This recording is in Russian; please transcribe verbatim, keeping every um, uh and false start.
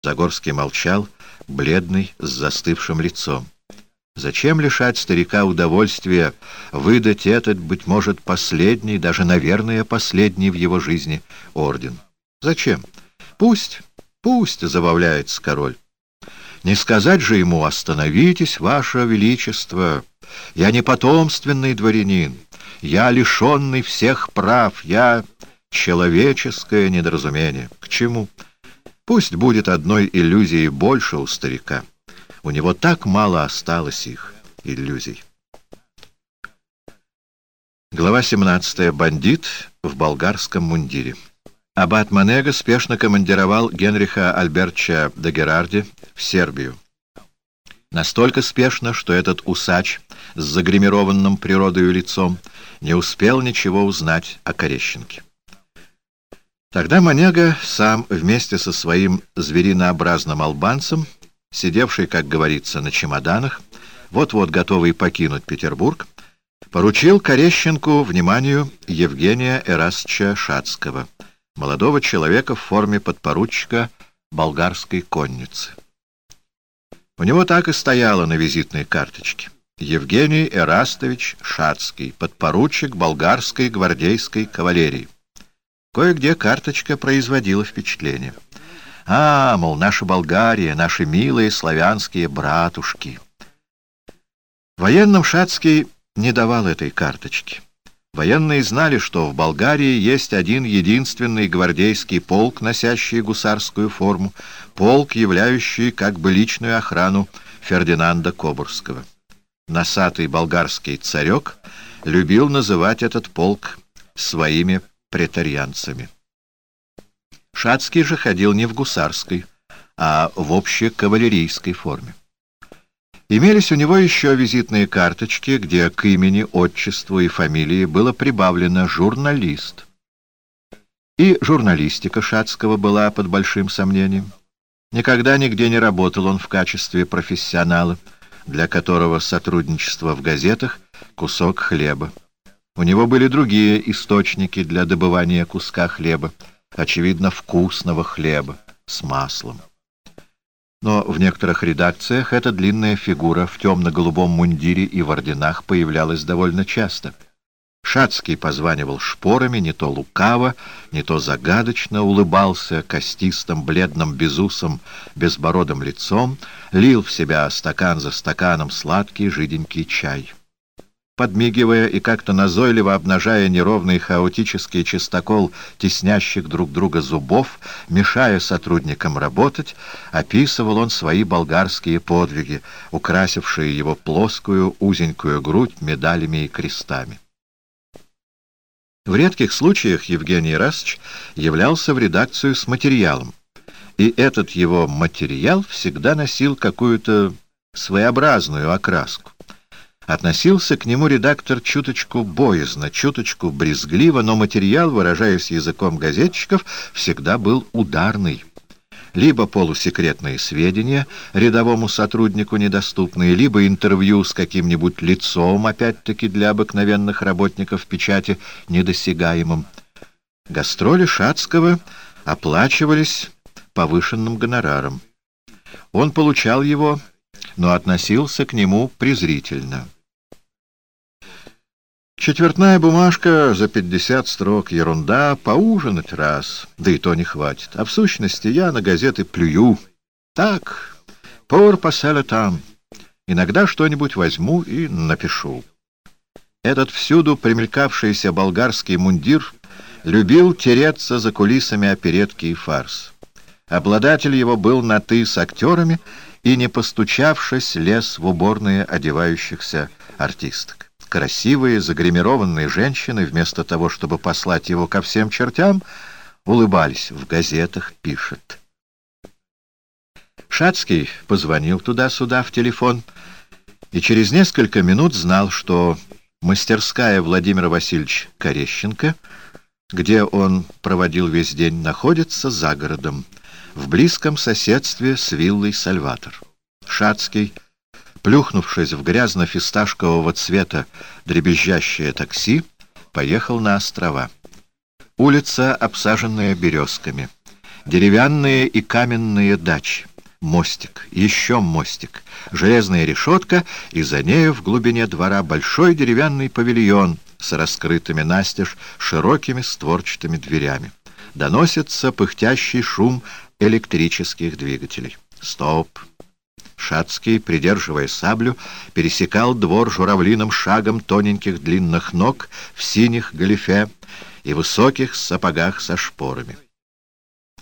Загорский молчал, бледный, с застывшим лицом. Зачем лишать старика удовольствия выдать этот, быть может, последний, даже, наверное, последний в его жизни орден? Зачем? Пусть, пусть, — забавляется король. Не сказать же ему: остановитесь, ваше величество, я не потомственный дворянин, я лишенный всех прав, я человеческое недоразумение. К чему? Пусть будет одной иллюзией больше у старика. У него так мало осталось их иллюзий. Глава семнадцатая. Бандит в болгарском мундире. Аббат Манега спешно командировал Генриха Альбертовича де Герарди в Сербию. Настолько спешно, что этот усач с загримированным природою лицом не успел ничего узнать о Корещенке. Тогда Манега сам вместе со своим зверинообразным албанцем, сидевший, как говорится, на чемоданах, вот-вот готовый покинуть Петербург, поручил Корещенку вниманию Евгения Эрастовича Шацкого, молодого человека в форме подпоручика болгарской конницы. У него так и стояло на визитной карточке: Евгений Эрастович Шацкий, подпоручик болгарской гвардейской кавалерии. Кое-где карточка производила впечатление. А, мол, наша Болгария, наши милые славянские братушки. Военным Шацкий не давал этой карточки. Военные знали, что в Болгарии есть один единственный гвардейский полк, носящий гусарскую форму, полк, являющий как бы личную охрану Фердинанда Кобурского. Носатый болгарский царек любил называть этот полк своими претарианцами. Шацкий же ходил не в гусарской, а в общекавалерийской форме. Имелись у него еще визитные карточки, где к имени, отчеству и фамилии было прибавлено «журналист». И журналистика Шацкого была под большим сомнением. Никогда нигде не работал он в качестве профессионала, для которого сотрудничество в газетах — кусок хлеба. У него были другие источники для добывания куска хлеба, очевидно, вкусного хлеба с маслом. Но в некоторых редакциях эта длинная фигура в темно-голубом мундире и в орденах появлялась довольно часто. Шацкий позванивал шпорами, не то лукаво, не то загадочно, улыбался костистым, бледным безусом, безбородым лицом, лил в себя стакан за стаканом сладкий жиденький чай. Подмигивая и как-то назойливо обнажая неровный хаотический чистокол теснящих друг друга зубов, мешая сотрудникам работать, описывал он свои болгарские подвиги, украсившие его плоскую узенькую грудь медалями и крестами. В редких случаях Евгений Эрастович являлся в редакцию с материалом, и этот его материал всегда носил какую-то своеобразную окраску. Относился к нему редактор чуточку боязно, чуточку брезгливо, но материал, выражаясь языком газетчиков, всегда был ударный. Либо полусекретные сведения, рядовому сотруднику недоступные, либо интервью с каким-нибудь лицом, опять-таки для обыкновенных работников печати, недосягаемым. Гастроли Шацкого оплачивались повышенным гонораром. Он получал его, но относился к нему презрительно. Четвертная бумажка за пятьдесят строк — ерунда, поужинать раз, да и то не хватит. А в сущности я на газеты плюю. Так, пор пасселя там. Иногда что-нибудь возьму и напишу. Этот всюду примелькавшийся болгарский мундир любил тереться за кулисами оперетки и фарс. Обладатель его был на «ты» с актерами и, не постучавшись, лез в уборные одевающихся артисток. Красивые, загримированные женщины, вместо того, чтобы послать его ко всем чертям, улыбались. В газетах пишет. Шацкий позвонил туда-сюда в телефон и через несколько минут знал, что мастерская Владимира Васильевича Корещенко, где он проводил весь день, находится за городом, в близком соседстве с виллой «Сальватор». Шацкий, плюхнувшись в грязно-фисташкового цвета дребезжащее такси, поехал на острова. Улица, обсаженная березками. Деревянные и каменные дачи. Мостик, еще мостик, железная решетка, и за нею в глубине двора большой деревянный павильон с раскрытыми настежь широкими створчатыми дверями. Доносится пыхтящий шум электрических двигателей. Стоп! Шацкий, придерживая саблю, пересекал двор журавлиным шагом тоненьких длинных ног в синих галифе и высоких сапогах со шпорами.